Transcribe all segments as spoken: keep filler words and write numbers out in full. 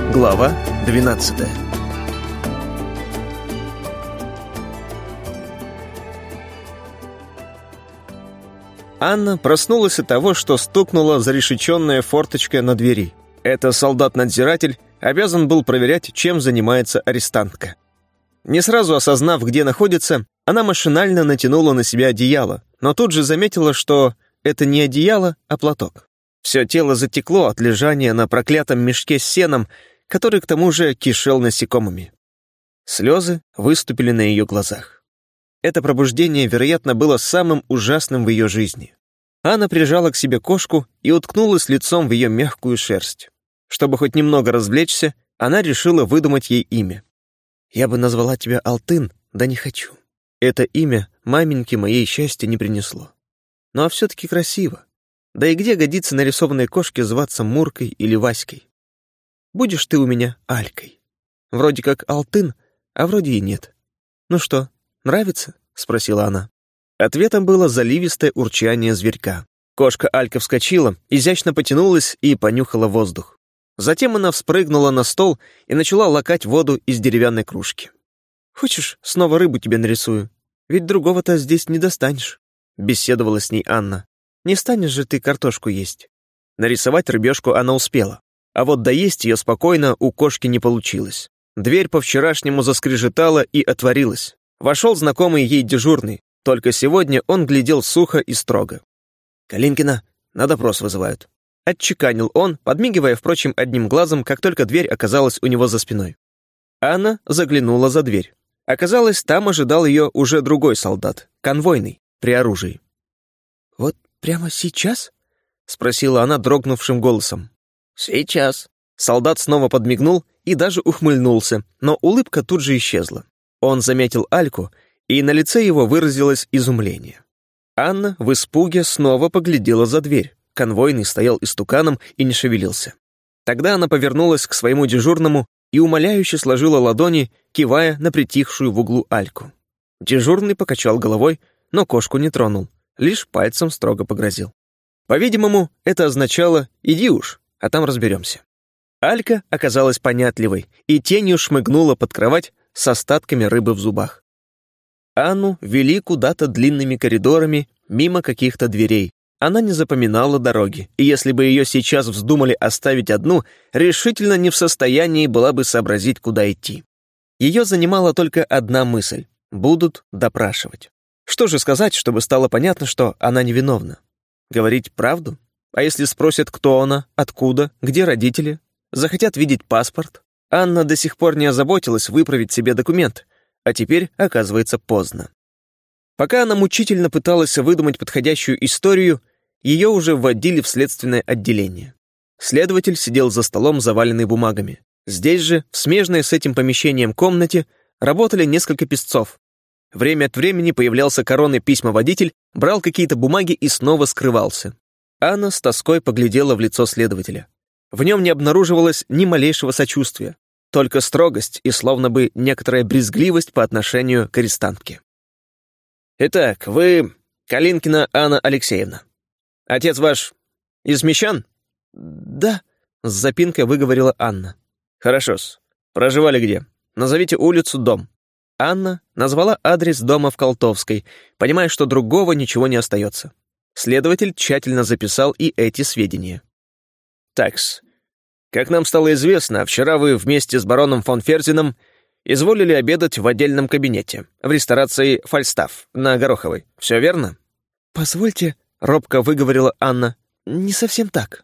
Глава двенадцатая. Анна проснулась от того, что стукнула зарешеченная форточка на двери. Это солдат-надзиратель обязан был проверять, чем занимается арестантка. Не сразу осознав, где находится, она машинально натянула на себя одеяло, но тут же заметила, что это не одеяло, а платок. Все тело затекло от лежания на проклятом мешке с сеном, который к тому же кишел насекомыми. Слезы выступили на ее глазах. Это пробуждение, вероятно, было самым ужасным в ее жизни. Анна прижала к себе кошку и уткнулась лицом в ее мягкую шерсть. Чтобы хоть немного развлечься, она решила выдумать ей имя. «Я бы назвала тебя Алтын, да не хочу. Это имя маменьке моей счастья не принесло. Ну а все-таки красиво. Да и где годится нарисованной кошке зваться Муркой или Васькой? Будешь ты у меня Алькой. Вроде как Алтын, а вроде и нет. Ну что, нравится?» — спросила она. Ответом было заливистое урчание зверька. Кошка Алька вскочила, изящно потянулась и понюхала воздух. Затем она вспрыгнула на стол и начала лакать воду из деревянной кружки. «Хочешь, снова рыбу тебе нарисую? Ведь другого-то здесь не достанешь», — беседовала с ней Анна. «Не станешь же ты картошку есть». Нарисовать рыбешку она успела, а вот доесть ее спокойно у кошки не получилось. Дверь по-вчерашнему заскрежетала и отворилась. Вошел знакомый ей дежурный, только сегодня он глядел сухо и строго. «Калинкина, на допрос вызывают», — отчеканил он, подмигивая, впрочем, одним глазом, как только дверь оказалась у него за спиной. Анна заглянула за дверь. Оказалось, там ожидал ее уже другой солдат, конвойный, при оружии. «Вот прямо сейчас?» — спросила она дрогнувшим голосом. «Сейчас». Солдат снова подмигнул и даже ухмыльнулся, но улыбка тут же исчезла. Он заметил Альку, и на лице его выразилось изумление. Анна в испуге снова поглядела за дверь. Конвойный стоял истуканом и не шевелился. Тогда она повернулась к своему дежурному и умоляюще сложила ладони, кивая на притихшую в углу Альку. Дежурный покачал головой, но кошку не тронул, лишь пальцем строго погрозил. По-видимому, это означало «иди уж, а там разберемся». Алька оказалась понятливой и тенью шмыгнула под кровать с остатками рыбы в зубах. Анну вели куда-то длинными коридорами, мимо каких-то дверей. Она не запоминала дороги, и если бы ее сейчас вздумали оставить одну, решительно не в состоянии была бы сообразить, куда идти. Ее занимала только одна мысль — будут допрашивать. Что же сказать, чтобы стало понятно, что она невиновна? Говорить правду? А если спросят, кто она, откуда, где родители? Захотят видеть паспорт? Анна до сих пор не озаботилась выправить себе документ, а теперь, оказывается, поздно. Пока она мучительно пыталась выдумать подходящую историю, ее уже вводили в следственное отделение. Следователь сидел за столом, заваленный бумагами. Здесь же, в смежной с этим помещением комнате, работали несколько писцов. Время от времени появлялся коронный письмоводитель, брал какие-то бумаги и снова скрывался. Анна с тоской поглядела в лицо следователя. В нем не обнаруживалось ни малейшего сочувствия, только строгость и словно бы некоторая брезгливость по отношению к арестантке. «Итак, вы Калинкина Анна Алексеевна. Отец ваш из Мещан?» «Да», — с запинкой выговорила Анна. «Хорошо-с. Проживали где? Назовите улицу, дом». Анна назвала адрес дома в Колтовской, понимая, что другого ничего не остается. Следователь тщательно записал и эти сведения. «Такс. Как нам стало известно, вчера вы вместе с бароном фон Ферзином изволили обедать в отдельном кабинете, в ресторации «Фальстаф» на Гороховой. Все верно?» «Позвольте», — робко выговорила Анна, — «не совсем так.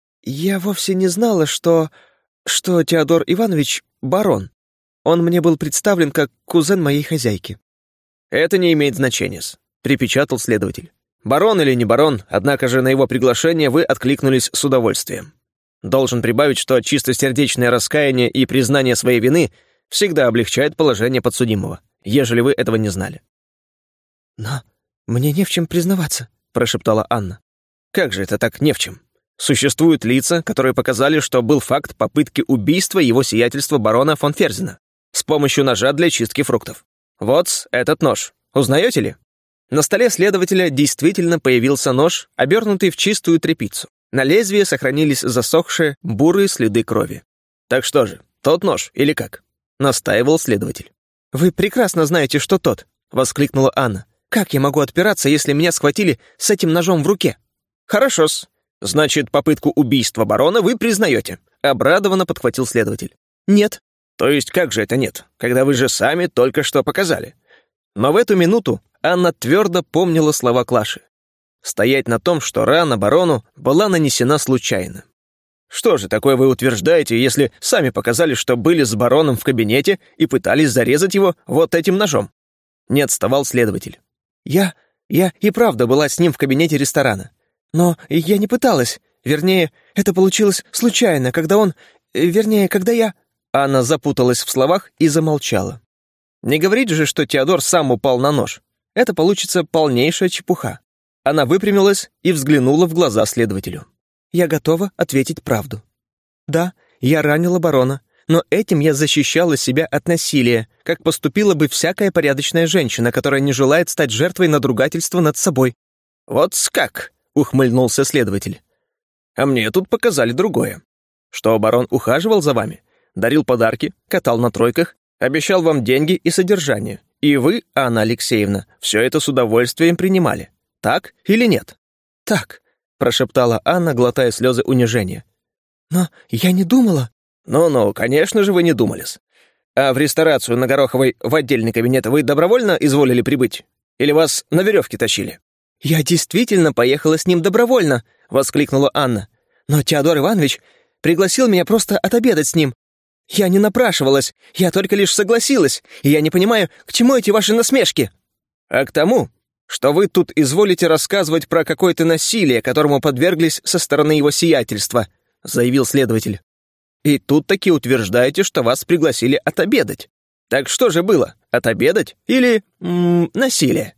Я вовсе не знала, что... что Теодор Иванович — барон. Он мне был представлен как кузен моей хозяйки». «Это не имеет значения», — припечатал следователь. «Барон или не барон, однако же на его приглашение вы откликнулись с удовольствием. Должен прибавить, что чистосердечное раскаяние и признание своей вины всегда облегчает положение подсудимого, ежели вы этого не знали». «Но мне не в чем признаваться», — прошептала Анна. «Как же это так не в чем? Существуют лица, которые показали, что был факт попытки убийства его сиятельства барона фон Ферзина с помощью ножа для чистки фруктов. Вот этот нож. Узнаете ли?» На столе следователя действительно появился нож, обернутый в чистую тряпицу. На лезвии сохранились засохшие бурые следы крови. Так что же, тот нож или как? Настаивал следователь. Вы прекрасно знаете, что тот, воскликнула Анна. Как я могу отпираться, если меня схватили с этим ножом в руке? Хорошо-с. Значит, попытку убийства барона вы признаете? Обрадованно подхватил следователь. Нет. То есть как же это нет, когда вы же сами только что показали? Но в эту минуту Анна твердо помнила слова Клаши. Стоять на том, что рана барону была нанесена случайно. Что же такое вы утверждаете, если сами показали, что были с бароном в кабинете и пытались зарезать его вот этим ножом? Не отставал следователь. Я... я и правда была с ним в кабинете ресторана. Но я не пыталась. Вернее, это получилось случайно, когда он... Вернее, когда я... Анна запуталась в словах и замолчала. Не говорите же, что Теодор сам упал на нож. Это получится полнейшая чепуха. Она выпрямилась и взглянула в глаза следователю. Я готова ответить правду. Да, я ранила барона, но этим я защищала себя от насилия, как поступила бы всякая порядочная женщина, которая не желает стать жертвой надругательства над собой. Вот как, ухмыльнулся следователь. А мне тут показали другое. Что барон ухаживал за вами, дарил подарки, катал на тройках, обещал вам деньги и содержание. И вы, Анна Алексеевна, все это с удовольствием принимали. Так или нет? Так, прошептала Анна, глотая слезы унижения. Но я не думала. Ну-ну, конечно же вы не думались. А в ресторацию на Гороховой в отдельный кабинет вы добровольно изволили прибыть? Или вас на веревке тащили? Я действительно поехала с ним добровольно, воскликнула Анна. Но Теодор Иванович пригласил меня просто отобедать с ним. Я не напрашивалась, я только лишь согласилась, и я не понимаю, к чему эти ваши насмешки. А к тому, что вы тут изволите рассказывать про какое-то насилие, которому подверглись со стороны его сиятельства, заявил следователь. И тут таки утверждаете, что вас пригласили отобедать. Так что же было, отобедать или м-м, насилие?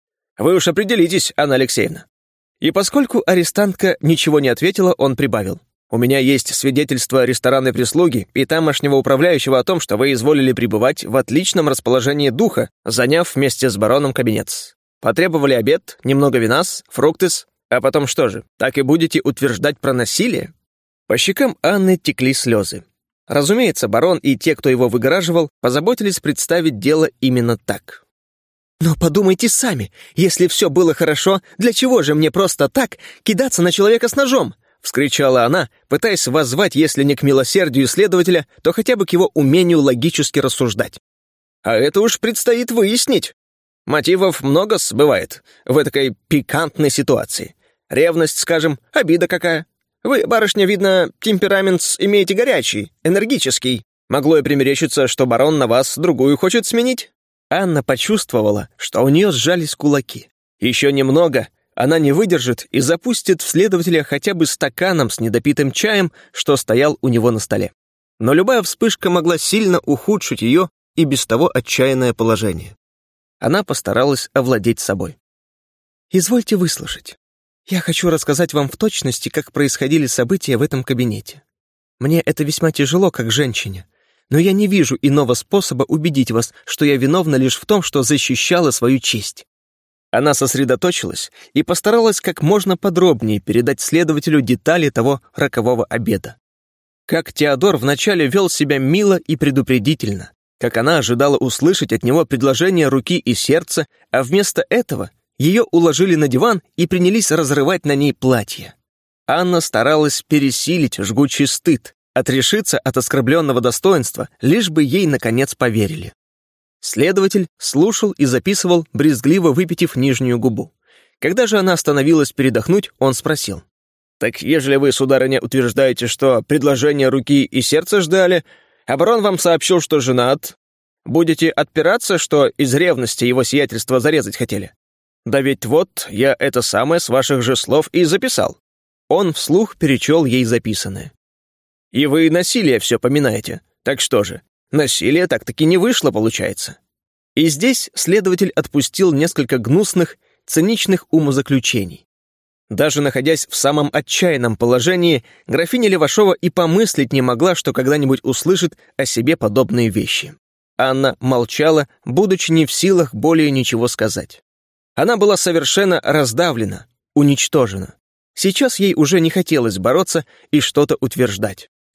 Вы уж определитесь, Анна Алексеевна. И поскольку арестантка ничего не ответила, он прибавил. У меня есть свидетельство ресторанной прислуги и тамошнего управляющего о том, что вы изволили пребывать в отличном расположении духа, заняв вместе с бароном кабинет. Потребовали обед, немного вина-с, фрукты-с, а потом что же, так и будете утверждать про насилие? По щекам Анны текли слезы. Разумеется, барон и те, кто его выгораживал, позаботились представить дело именно так. «Но подумайте сами, если все было хорошо, для чего же мне просто так кидаться на человека с ножом?» — вскричала она, пытаясь воззвать, если не к милосердию следователя, то хотя бы к его умению логически рассуждать. «А это уж предстоит выяснить. Мотивов много бывает в этой пикантной ситуации. Ревность, скажем, обида какая. Вы, барышня, видно, темперамент имеете горячий, энергический. Могло и примерещиться, что барон на вас другую хочет сменить». Анна почувствовала, что у нее сжались кулаки. Еще немного, она не выдержит и запустит в следователя хотя бы стаканом с недопитым чаем, что стоял у него на столе. Но любая вспышка могла сильно ухудшить ее и без того отчаянное положение. Она постаралась овладеть собой. «Извольте выслушать. Я хочу рассказать вам в точности, как происходили события в этом кабинете. Мне это весьма тяжело, как женщине, но я не вижу иного способа убедить вас, что я виновна лишь в том, что защищала свою честь». Она сосредоточилась и постаралась как можно подробнее передать следователю детали того рокового обеда. Как Теодор вначале вел себя мило и предупредительно, как она ожидала услышать от него предложение руки и сердца, а вместо этого ее уложили на диван и принялись разрывать на ней платье. Анна старалась пересилить жгучий стыд, отрешиться от оскорбленного достоинства, лишь бы ей, наконец, поверили. Следователь слушал и записывал, брезгливо выпятив нижнюю губу. Когда же она остановилась передохнуть, он спросил. «Так ежели вы, сударыня, утверждаете, что предложение руки и сердца ждали, а барон вам сообщил, что женат, будете отпираться, что из ревности его сиятельство зарезать хотели? Да ведь вот я это самое с ваших же слов и записал». Он вслух перечел ей записанное. «И вы насилие все поминаете. Так что же, насилие так-таки не вышло, получается». И здесь следователь отпустил несколько гнусных, циничных умозаключений. Даже находясь в самом отчаянном положении, графиня Левашова и помыслить не могла, что когда-нибудь услышит о себе подобные вещи. Анна молчала, будучи не в силах более ничего сказать. Она была совершенно раздавлена, уничтожена. Сейчас ей уже не хотелось бороться и что-то утверждать.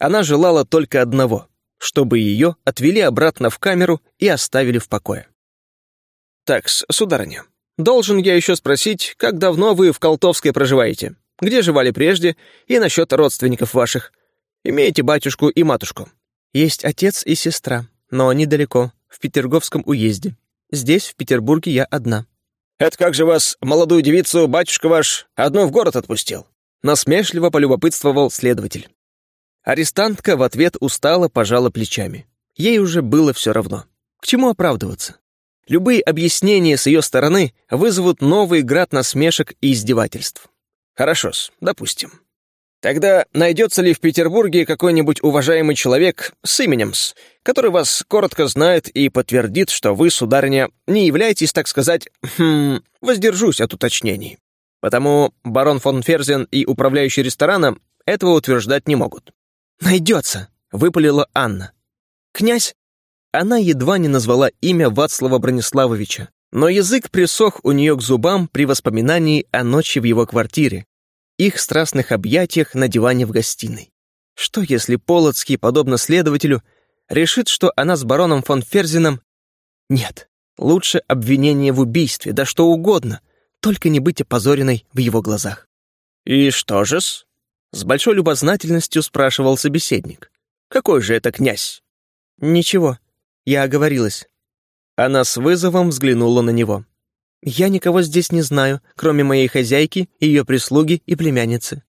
Она желала только одного — чтобы ее отвели обратно в камеру и оставили в покое. «Так, сударыня, должен я еще спросить, как давно вы в Колтовской проживаете? Где жевали прежде и насчет родственников ваших? Имеете батюшку и матушку?» «Есть отец и сестра, но они далеко, в Петерговском уезде. Здесь, в Петербурге, я одна». «Это как же вас, молодую девицу, батюшка ваш, одну в город отпустил?» Насмешливо полюбопытствовал следователь. Арестантка в ответ устало пожала плечами. Ей уже было все равно. К чему оправдываться? Любые объяснения с ее стороны вызовут новый град насмешек и издевательств. Хорошо-с, допустим. Тогда найдется ли в Петербурге какой-нибудь уважаемый человек с именем-с, который вас коротко знает и подтвердит, что вы, сударыня, не являетесь, так сказать, хм, воздержусь от уточнений. Потому барон фон Ферзен и управляющий рестораном этого утверждать не могут. «Найдется», — выпалила Анна. «Князь?» Она едва не назвала имя Вацлава Брониславовича, но язык присох у нее к зубам при воспоминании о ночи в его квартире, их страстных объятиях на диване в гостиной. Что если Полоцкий, подобно следователю, решит, что она с бароном фон Ферзеном? Нет, лучше обвинение в убийстве, да что угодно, только не быть опозоренной в его глазах. «И что же-с?» — с большой любознательностью спрашивал собеседник. «Какой же это князь?» «Ничего, я оговорилась». Она с вызовом взглянула на него. «Я никого здесь не знаю, кроме моей хозяйки, ее прислуги и племянницы».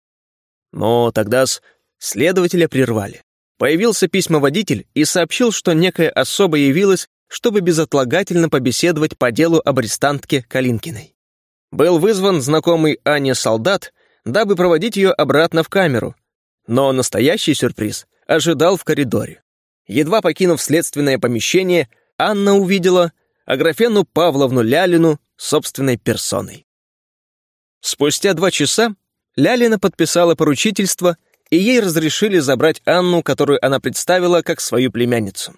Но тогда-с следователя прервали. Появился письмоводитель и сообщил, что некая особа явилась, чтобы безотлагательно побеседовать по делу об арестантке Калинкиной. Был вызван знакомый Анне солдат, дабы проводить ее обратно в камеру. Но настоящий сюрприз ожидал в коридоре. Едва покинув следственное помещение, Анна увидела Аграфену Павловну Лялину собственной персоной. Спустя два часа Лялина подписала поручительство, и ей разрешили забрать Анну, которую она представила как свою племянницу.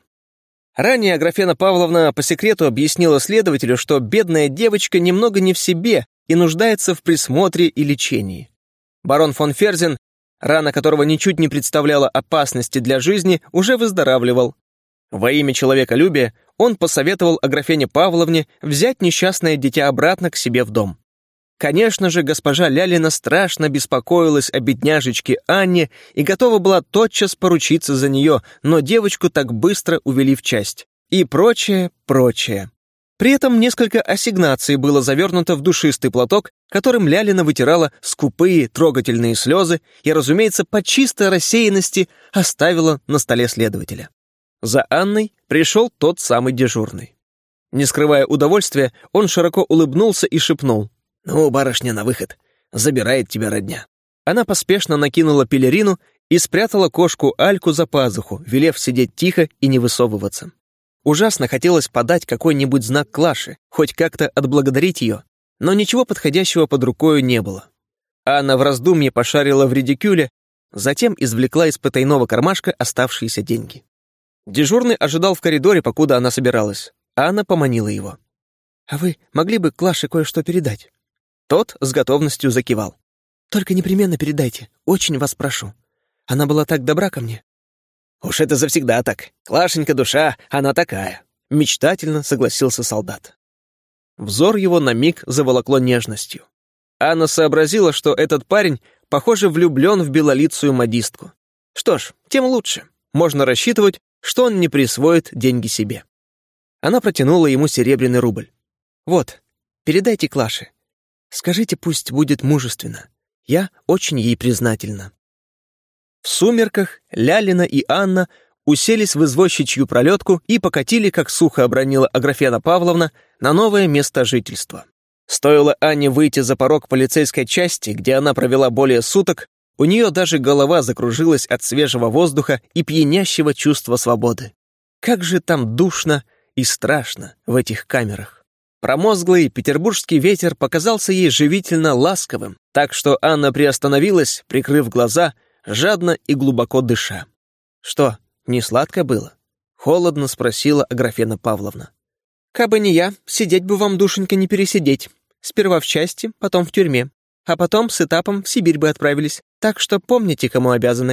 Ранее Аграфена Павловна по секрету объяснила следователю, что бедная девочка немного не в себе и нуждается в присмотре и лечении. Барон фон Ферзен, рана которого ничуть не представляла опасности для жизни, уже выздоравливал. Во имя человеколюбия он посоветовал Аграфене Павловне взять несчастное дитя обратно к себе в дом. Конечно же, госпожа Лялина страшно беспокоилась о бедняжечке Анне и готова была тотчас поручиться за нее, но девочку так быстро увели в часть. И прочее, прочее. При этом несколько ассигнаций было завернуто в душистый платок, которым Лялина вытирала скупые, трогательные слезы и, разумеется, по чистой рассеянности оставила на столе следователя. За Анной пришел тот самый дежурный. Не скрывая удовольствия, он широко улыбнулся и шепнул: «Ну, барышня, на выход. Забирает тебя родня». Она поспешно накинула пелерину и спрятала кошку Альку за пазуху, велев сидеть тихо и не высовываться. Ужасно хотелось подать какой-нибудь знак Клаше, хоть как-то отблагодарить ее, но ничего подходящего под рукою не было. Анна в раздумье пошарила в редикюле, затем извлекла из потайного кармашка оставшиеся деньги. Дежурный ожидал в коридоре, покуда она собиралась. Анна поманила его. «А вы могли бы Клаше кое-что передать?» Тот с готовностью закивал. «Только непременно передайте, очень вас прошу. Она была так добра ко мне». «Уж это завсегда так. Клашенька душа, она такая», — мечтательно согласился солдат. Взор его на миг заволокло нежностью. Анна сообразила, что этот парень, похоже, влюблен в белолицую модистку. Что ж, тем лучше. Можно рассчитывать, что он не присвоит деньги себе. Она протянула ему серебряный рубль. «Вот, передайте Клаше. Скажите, пусть будет мужественно. Я очень ей признательна». В сумерках Лялина и Анна уселись в извозчичью пролетку и покатили, как сухо обронила Аграфена Павловна, на новое место жительства. Стоило Анне выйти за порог полицейской части, где она провела более суток, у нее даже голова закружилась от свежего воздуха и пьянящего чувства свободы. Как же там душно и страшно в этих камерах. Промозглый петербургский ветер показался ей живительно ласковым, так что Анна приостановилась, прикрыв глаза, жадно и глубоко дыша. «Что, не сладко было?» — холодно спросила Аграфена Павловна. «Кабы не я, сидеть бы вам, душенька, не пересидеть. Сперва в части, потом в тюрьме, а потом с этапом в Сибирь бы отправились, так что помните, кому обязаны».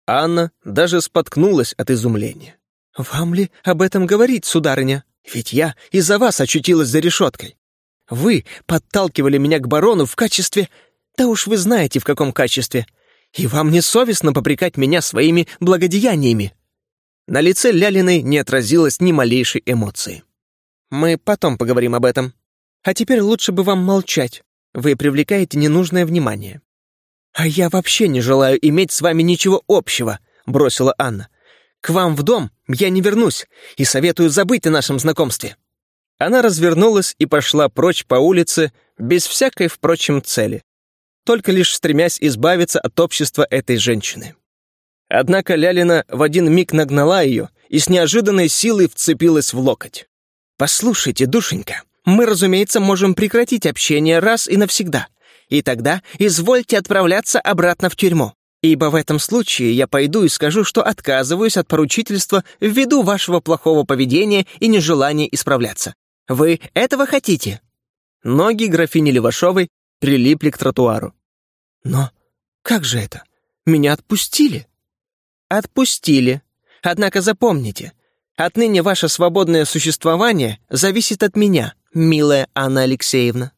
Анна даже споткнулась от изумления. «Вам ли об этом говорить, сударыня? Ведь я из-за вас очутилась за решеткой. Вы подталкивали меня к барону в качестве... Да уж вы знаете, в каком качестве. И вам не совестно попрекать меня своими благодеяниями». На лице Лялиной не отразилось ни малейшей эмоции. «Мы потом поговорим об этом. А теперь лучше бы вам молчать. Вы привлекаете ненужное внимание». «А я вообще не желаю иметь с вами ничего общего», — бросила Анна. «К вам в дом я не вернусь и советую забыть о нашем знакомстве». Она развернулась и пошла прочь по улице без всякой, впрочем, цели, только лишь стремясь избавиться от общества этой женщины. Однако Лялина в один миг нагнала ее и с неожиданной силой вцепилась в локоть. «Послушайте, душенька, мы, разумеется, можем прекратить общение раз и навсегда, и тогда извольте отправляться обратно в тюрьму. Ибо в этом случае я пойду и скажу, что отказываюсь от поручительства ввиду вашего плохого поведения и нежелания исправляться. Вы этого хотите?» Ноги графини Левашовой прилипли к тротуару. «Но как же это? Меня отпустили?» «Отпустили. Однако запомните, отныне ваше свободное существование зависит от меня, милая Анна Алексеевна».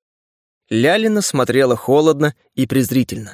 Лялина смотрела холодно и презрительно.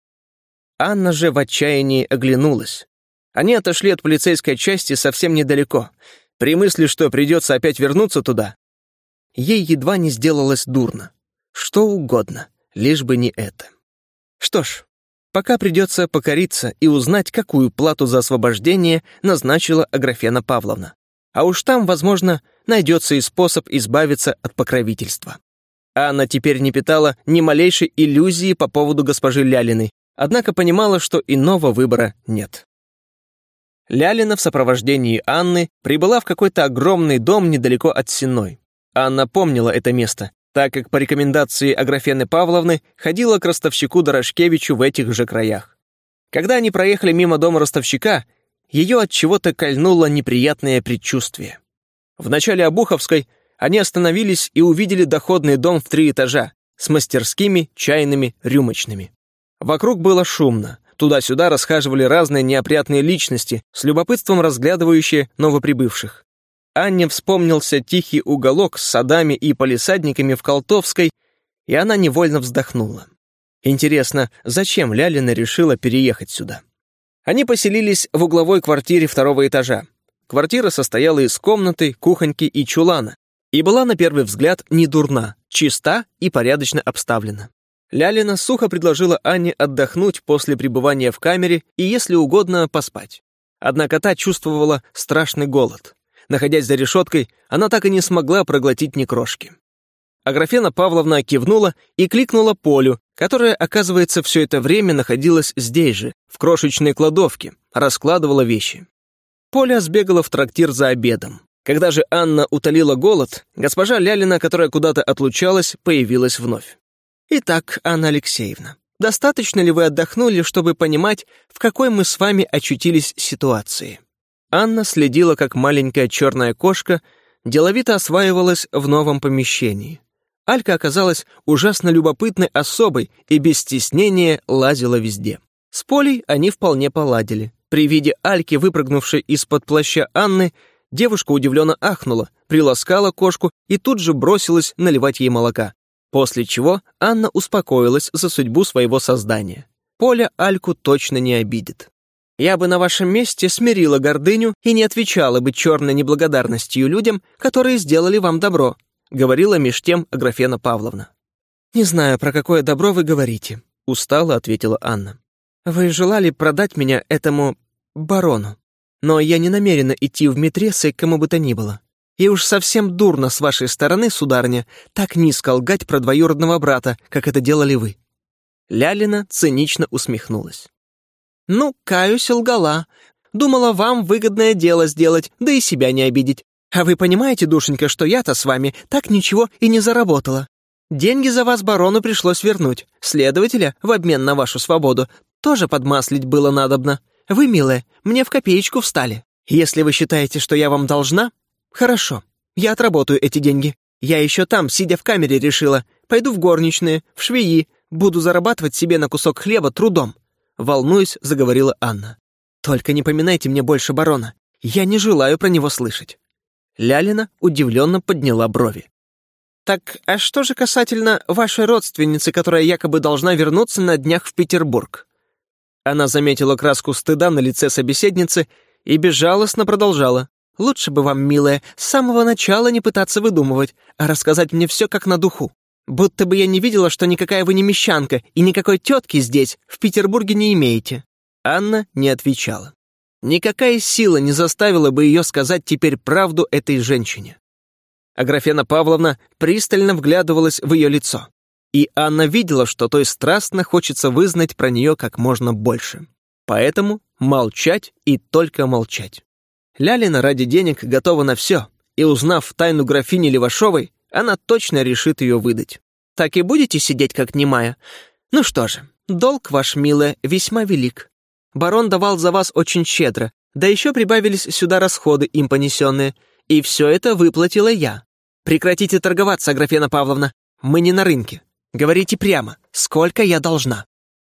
Анна же в отчаянии оглянулась. Они отошли от полицейской части совсем недалеко. При мысли, что придется опять вернуться туда, ей едва не сделалось дурно. Что угодно, лишь бы не это. Что ж, пока придется покориться и узнать, какую плату за освобождение назначила Аграфена Павловна. А уж там, возможно, найдется и способ избавиться от покровительства. Анна теперь не питала ни малейшей иллюзии по поводу госпожи Лялиной, однако понимала, что иного выбора нет. Лялина в сопровождении Анны прибыла в какой-то огромный дом недалеко от Сенной. Анна помнила это место, так как по рекомендации Аграфены Павловны ходила к ростовщику Дорошкевичу в этих же краях. Когда они проехали мимо дома ростовщика, ее от чего-то кольнуло неприятное предчувствие. В начале Обуховской они остановились и увидели доходный дом в три этажа с мастерскими, чайными, рюмочными. Вокруг было шумно. Туда-сюда расхаживали разные неопрятные личности, с любопытством разглядывающие новоприбывших. Анне вспомнился тихий уголок с садами и палисадниками в Колтовской, и она невольно вздохнула. Интересно, зачем Лялина решила переехать сюда? Они поселились в угловой квартире второго этажа. Квартира состояла из комнаты, кухоньки и чулана, и была на первый взгляд не дурна, чиста и порядочно обставлена. Лялина сухо предложила Анне отдохнуть после пребывания в камере и, если угодно, поспать. Однако та чувствовала страшный голод. Находясь за решеткой, она так и не смогла проглотить ни крошки. Аграфена Павловна кивнула и кликнула Полю, которая, оказывается, все это время находилась здесь же, в крошечной кладовке, раскладывала вещи. Поля сбегала в трактир за обедом. Когда же Анна утолила голод, госпожа Лялина, которая куда-то отлучалась, появилась вновь. «Итак, Анна Алексеевна, достаточно ли вы отдохнули, чтобы понимать, в какой мы с вами очутились ситуации?» Анна следила, как маленькая черная кошка деловито осваивалась в новом помещении. Алька оказалась ужасно любопытной особой и без стеснения лазила везде. С Полей они вполне поладили. При виде Альки, выпрыгнувшей из-под плаща Анны, девушка удивленно ахнула, приласкала кошку и тут же бросилась наливать ей молока. После чего Анна успокоилась за судьбу своего создания. Поля Альку точно не обидит. «Я бы на вашем месте смирила гордыню и не отвечала бы черной неблагодарностью людям, которые сделали вам добро», говорила меж тем Аграфена Павловна. «Не знаю, про какое добро вы говорите», устало ответила Анна. «Вы желали продать меня этому барону, но я не намерена идти в Митресы к кому бы то ни было. И уж совсем дурно с вашей стороны, сударыня, так низко лгать про двоюродного брата, как это делали вы». Лялина цинично усмехнулась. «Ну, каюсь, лгала. Думала, вам выгодное дело сделать, да и себя не обидеть. А вы понимаете, душенька, что я-то с вами так ничего и не заработала. Деньги за вас барону пришлось вернуть. Следователя, в обмен на вашу свободу, тоже подмаслить было надобно. Вы, милая, мне в копеечку встали. Если вы считаете, что я вам должна, хорошо, я отработаю эти деньги. Я еще там, сидя в камере, решила, пойду в горничные, в швеи, буду зарабатывать себе на кусок хлеба трудом. волнуясь, заговорила Анна. «Только не поминайте мне больше барона. Я не желаю про него слышать». Лялина удивленно подняла брови. «Так, а что же касательно вашей родственницы, которая якобы должна вернуться на днях в Петербург?» Она заметила краску стыда на лице собеседницы и безжалостно продолжала. «Лучше бы вам, милая, с самого начала не пытаться выдумывать, а рассказать мне все как на духу. Будто бы я не видела, что никакая вы не мещанка и никакой тетки здесь, в Петербурге, не имеете». Анна не отвечала. Никакая сила не заставила бы ее сказать теперь правду этой женщине. Аграфена Павловна пристально вглядывалась в ее лицо, и Анна видела, что той страстно хочется вызнать про нее как можно больше. Поэтому молчать и только молчать. Лялина ради денег готова на все, и, узнав тайну графини Левашовой, она точно решит ее выдать. «Так и будете сидеть, как немая? Ну что же, долг ваш, милая, весьма велик. Барон давал за вас очень щедро, да еще прибавились сюда расходы им понесенные, и все это выплатила я. Прекратите торговаться, Аграфена Павловна, мы не на рынке. Говорите прямо, сколько я должна».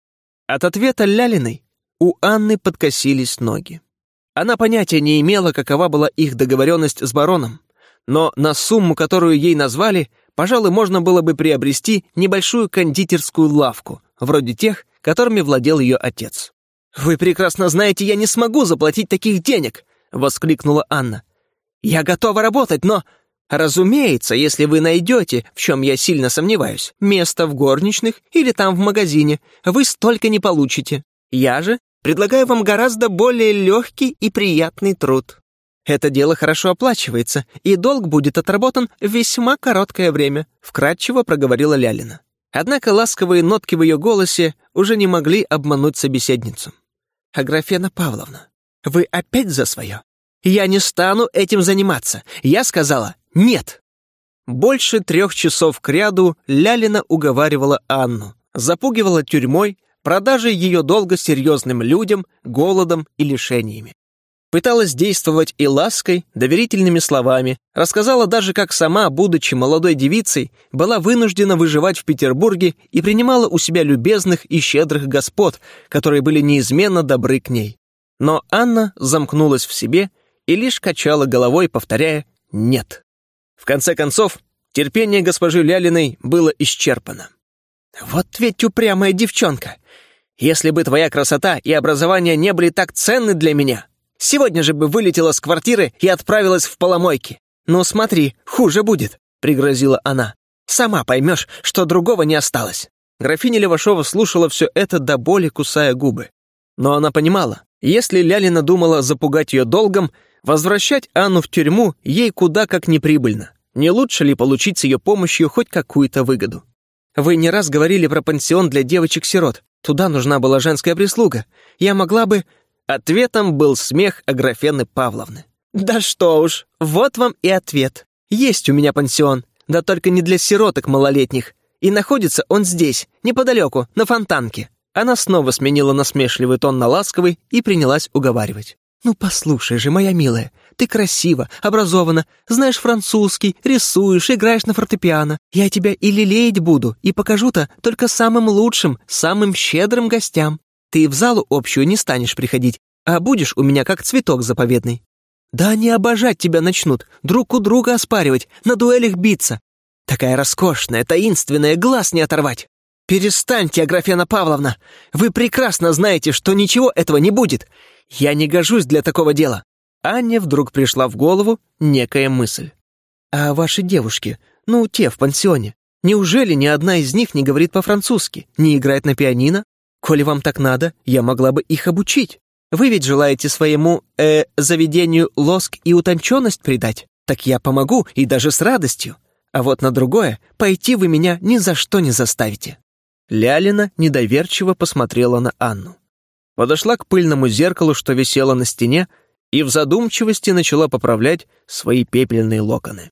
От ответа Лялиной у Анны подкосились ноги. Она понятия не имела, какова была их договоренность с бароном, но на сумму, которую ей назвали, пожалуй, можно было бы приобрести небольшую кондитерскую лавку, вроде тех, которыми владел ее отец. «Вы прекрасно знаете, я не смогу заплатить таких денег!» — воскликнула Анна. «Я готова работать, но...» «Разумеется, если вы найдете, в чем я сильно сомневаюсь, место в горничных или там в магазине, вы столько не получите. Я же предлагаю вам гораздо более легкий и приятный труд. Это дело хорошо оплачивается, и долг будет отработан в весьма короткое время», — вкратчиво проговорила Лялина. Однако ласковые нотки в ее голосе уже не могли обмануть собеседницу. «Аграфена Павловна, вы опять за свое? Я не стану этим заниматься. Я сказала «нет». Больше трех часов кряду Лялина уговаривала Анну, запугивала тюрьмой, продажей ее долга серьезным людям, голодом и лишениями. Пыталась действовать и лаской, доверительными словами, рассказала даже, как сама, будучи молодой девицей, была вынуждена выживать в Петербурге и принимала у себя любезных и щедрых господ, которые были неизменно добры к ней. Но Анна замкнулась в себе и лишь качала головой, повторяя «нет». В конце концов, терпение госпожи Лялиной было исчерпано. «Вот ведь упрямая девчонка! Если бы твоя красота и образование не были так ценны для меня, сегодня же бы вылетела с квартиры и отправилась в поломойки. Ну смотри, хуже будет», — пригрозила она. «Сама поймешь, что другого не осталось». Графиня Левашова слушала все это до боли, кусая губы. Но она понимала, если Лялина думала запугать ее долгом, возвращать Анну в тюрьму ей куда как неприбыльно. Не лучше ли получить с ее помощью хоть какую-то выгоду? «Вы не раз говорили про пансион для девочек-сирот. Туда нужна была женская прислуга. Я могла бы...» Ответом был смех Аграфены Павловны. «Да что уж, вот вам и ответ. Есть у меня пансион, да только не для сироток малолетних. И находится он здесь, неподалеку, на Фонтанке». Она снова сменила насмешливый тон на ласковый и принялась уговаривать. «Ну послушай же, моя милая, ты красива, образована, знаешь французский, рисуешь, играешь на фортепиано. Я тебя и лелеять буду, и покажу-то только самым лучшим, самым щедрым гостям. Ты в залу общую не станешь приходить, а будешь у меня как цветок заповедный. Да они обожать тебя начнут, друг у друга оспаривать, на дуэлях биться. Такая роскошная, таинственная, глаз не оторвать. Перестаньте, Аграфена Павловна, вы прекрасно знаете, что ничего этого не будет. Я не гожусь для такого дела». Анне вдруг пришла в голову некая мысль. «А ваши девушки, ну, те в пансионе, неужели ни одна из них не говорит по-французски, не играет на пианино? Коли вам так надо, я могла бы их обучить. Вы ведь желаете своему, э, заведению лоск и утонченность придать? Так я помогу, и даже с радостью. А вот на другое пойти вы меня ни за что не заставите». Лялина недоверчиво посмотрела на Анну. Подошла к пыльному зеркалу, что висело на стене, и в задумчивости начала поправлять свои пепельные локоны.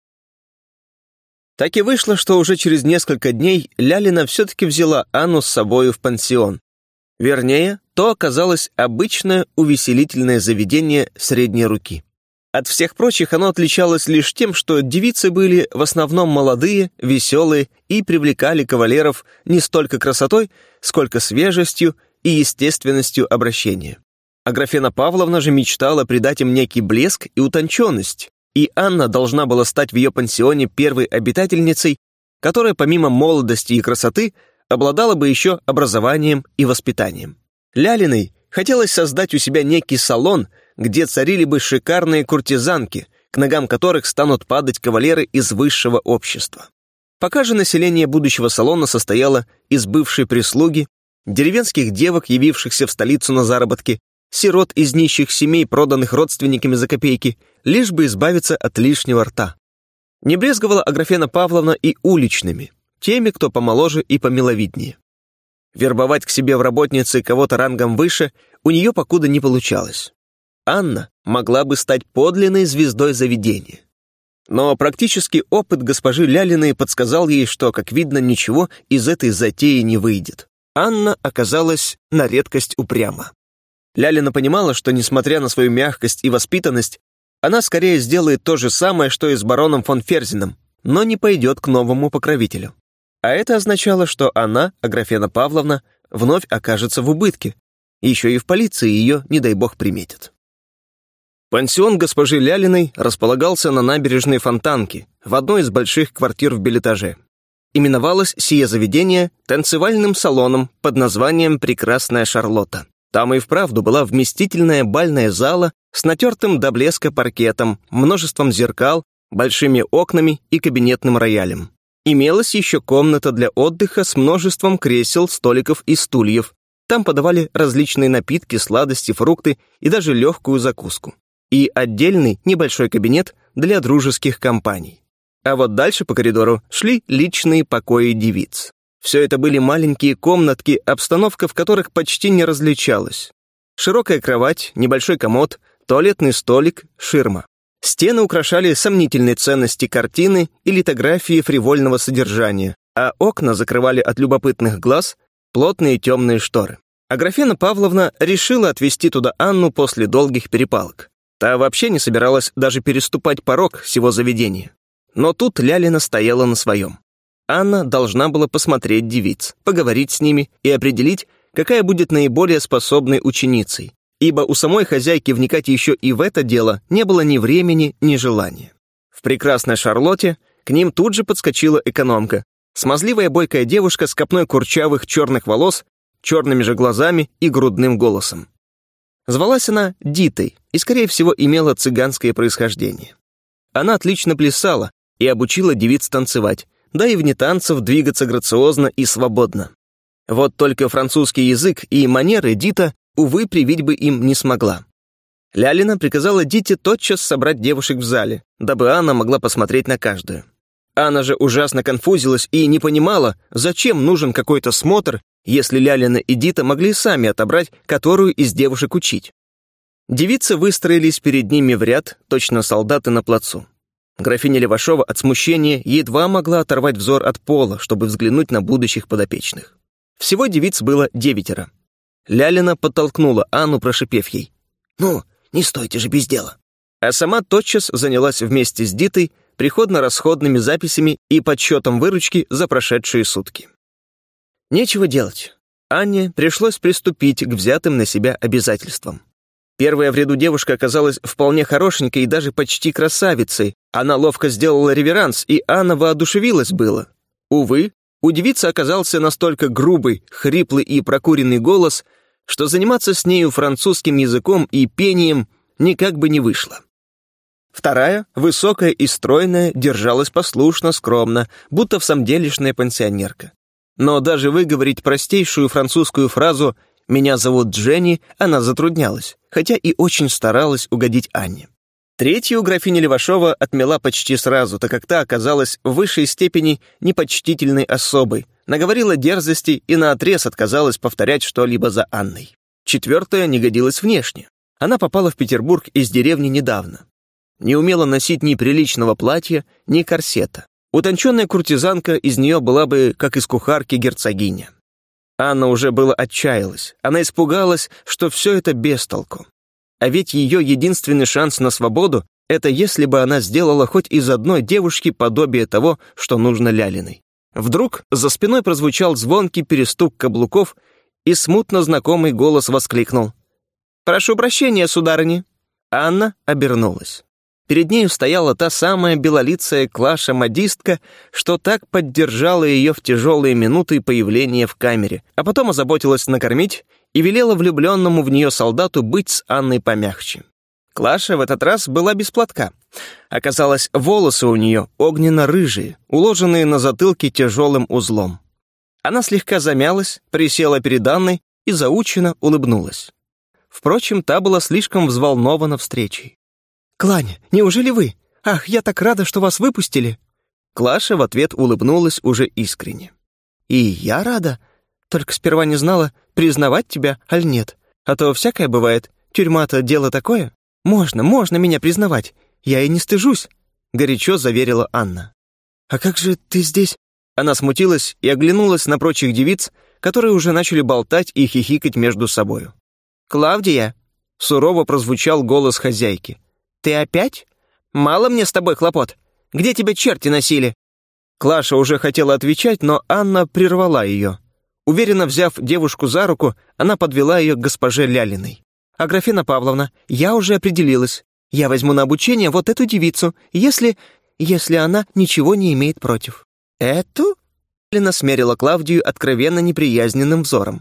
Так и вышло, что уже через несколько дней Лялина все-таки взяла Анну с собою в пансион. Вернее, то оказалось обычное увеселительное заведение средней руки. От всех прочих оно отличалось лишь тем, что девицы были в основном молодые, веселые и привлекали кавалеров не столько красотой, сколько свежестью и естественностью обращения. Аграфена Павловна же мечтала придать им некий блеск и утонченность, и Анна должна была стать в ее пансионе первой обитательницей, которая помимо молодости и красоты обладала бы еще образованием и воспитанием. Лялиной хотелось создать у себя некий салон, где царили бы шикарные куртизанки, к ногам которых станут падать кавалеры из высшего общества. Пока же население будущего салона состояло из бывшей прислуги, деревенских девок, явившихся в столицу на заработки, сирот из нищих семей, проданных родственниками за копейки, лишь бы избавиться от лишнего рта. Не брезговала Аграфена Павловна и уличными, теми, кто помоложе и помиловиднее. Вербовать к себе в работницы кого-то рангом выше у нее покуда не получалось. Анна могла бы стать подлинной звездой заведения. Но практический опыт госпожи Лялиной подсказал ей, что, как видно, ничего из этой затеи не выйдет. Анна оказалась на редкость упряма. Лялина понимала, что, несмотря на свою мягкость и воспитанность, она скорее сделает то же самое, что и с бароном фон Ферзином, но не пойдет к новому покровителю. А это означало, что она, Аграфена Павловна, вновь окажется в убытке. Еще и в полиции ее, не дай бог, приметят. Пансион госпожи Лялиной располагался на набережной Фонтанки, в одной из больших квартир в Белетаже. Именовалось сие заведение танцевальным салоном под названием «Прекрасная Шарлотта». Там и вправду была вместительная бальная зала с натертым до блеска паркетом, множеством зеркал, большими окнами и кабинетным роялем. Имелась еще комната для отдыха с множеством кресел, столиков и стульев. Там подавали различные напитки, сладости, фрукты и даже легкую закуску. И отдельный небольшой кабинет для дружеских компаний. А вот дальше по коридору шли личные покои девиц. Все это были маленькие комнатки, обстановка в которых почти не различалась. Широкая кровать, небольшой комод, туалетный столик, ширма. Стены украшали сомнительной ценности картины и литографии фривольного содержания, а окна закрывали от любопытных глаз плотные темные шторы. Аграфена Павловна решила отвезти туда Анну после долгих перепалок. Та вообще не собиралась даже переступать порог всего заведения. Но тут Лялина стояла на своем. Анна должна была посмотреть девиц, поговорить с ними и определить, какая будет наиболее способной ученицей, ибо у самой хозяйки вникать еще и в это дело не было ни времени, ни желания. В прекрасной Шарлотте к ним тут же подскочила экономка, смазливая бойкая девушка с копной курчавых черных волос, черными же глазами и грудным голосом. Звалась она Дитой и, скорее всего, имела цыганское происхождение. Она отлично плясала и обучила девиц танцевать, да и вне танцев двигаться грациозно и свободно. Вот только французский язык и манеры Дита, увы, привить бы им не смогла. Лялина приказала Дите тотчас собрать девушек в зале, дабы Анна могла посмотреть на каждую. Анна же ужасно конфузилась и не понимала, зачем нужен какой-то смотр, если Лялина и Дита могли сами отобрать, которую из девушек учить. Девицы выстроились перед ними в ряд, точно солдаты на плацу. Графиня Левашова от смущения едва могла оторвать взор от пола, чтобы взглянуть на будущих подопечных. Всего девиц было девятеро. Лялина подтолкнула Анну, прошипев ей: «Ну, не стойте же без дела». А сама тотчас занялась вместе с Дитой приходно-расходными записями и подсчетом выручки за прошедшие сутки. Нечего делать. Анне пришлось приступить к взятым на себя обязательствам. Первая в ряду девушка оказалась вполне хорошенькой и даже почти красавицей. Она ловко сделала реверанс, и Анна воодушевилась было. Увы, у девицы оказался настолько грубый, хриплый и прокуренный голос, что заниматься с нею французским языком и пением никак бы не вышло. Вторая, высокая и стройная, держалась послушно, скромно, будто всамделишная пансионерка. Но даже выговорить простейшую французскую фразу «меня зовут Дженни» она затруднялась, хотя и очень старалась угодить Анне. Третью графиня Левашова отмела почти сразу, так как та оказалась в высшей степени непочтительной особой, наговорила дерзости и наотрез отказалась повторять что-либо за Анной. Четвертая не годилась внешне. Она попала в Петербург из деревни недавно. Не умела носить ни приличного платья, ни корсета. Утонченная куртизанка из нее была бы, как из кухарки, герцогиня. Анна уже было отчаялась. Она испугалась, что все это без толку. А ведь ее единственный шанс на свободу — это если бы она сделала хоть из одной девушки подобие того, что нужно Лялиной. Вдруг за спиной прозвучал звонкий перестук каблуков, и смутно знакомый голос воскликнул: «Прошу прощения, сударыня». Анна обернулась. Перед нею стояла та самая белолицая Клаша-модистка, что так поддержала ее в тяжелые минуты появления в камере, а потом озаботилась накормить и велела влюбленному в нее солдату быть с Анной помягче. Клаша в этот раз была без платка. Оказалось, волосы у нее огненно-рыжие, уложенные на затылке тяжелым узлом. Она слегка замялась, присела перед Анной и заученно улыбнулась. Впрочем, та была слишком взволнована встречей. «Клань, неужели вы? Ах, я так рада, что вас выпустили!» Клаша в ответ улыбнулась уже искренне. «И я рада, только сперва не знала, признавать тебя, аль нет. А то всякое бывает, тюрьма-то дело такое. Можно, можно меня признавать, я и не стыжусь», — горячо заверила Анна. «А как же ты здесь?» Она смутилась и оглянулась на прочих девиц, которые уже начали болтать и хихикать между собою. «Клавдия!» — сурово прозвучал голос хозяйки. «Ты опять? Мало мне с тобой хлопот. Где тебя черти носили?» Клаша уже хотела отвечать, но Анна прервала ее. Уверенно взяв девушку за руку, она подвела ее к госпоже Лялиной. «Аграфена Павловна, я уже определилась. Я возьму на обучение вот эту девицу, если... если она ничего не имеет против». «Эту?» — Лялина смерила Клавдию откровенно неприязненным взором.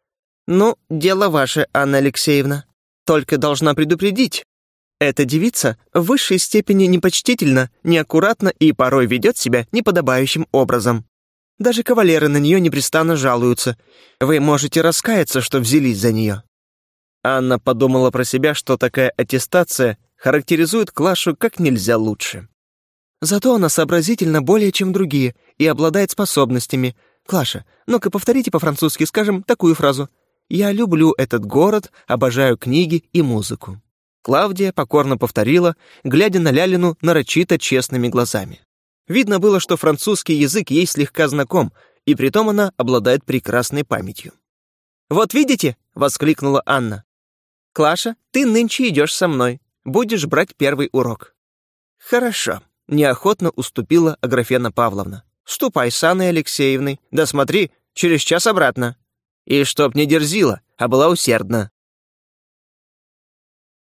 «Ну, дело ваше, Анна Алексеевна. Только должна предупредить. Эта девица в высшей степени непочтительна, неаккуратна и порой ведет себя неподобающим образом. Даже кавалеры на нее непрестанно жалуются. Вы можете раскаяться, что взялись за нее». Анна подумала про себя, что такая аттестация характеризует Клашу как нельзя лучше. «Зато она сообразительна более, чем другие, и обладает способностями. Клаша, ну-ка повторите по-французски, скажем, такую фразу. «Я люблю этот город, обожаю книги и музыку». Клавдия покорно повторила, глядя на Лялину нарочито честными глазами. Видно было, что французский язык ей слегка знаком, и притом она обладает прекрасной памятью. «Вот видите?» — воскликнула Анна. «Клаша, ты нынче идешь со мной. Будешь брать первый урок». «Хорошо», — неохотно уступила Аграфена Павловна. «Ступай с Анной Алексеевной. Да смотри, через час обратно. И чтоб не дерзила, а была усердна».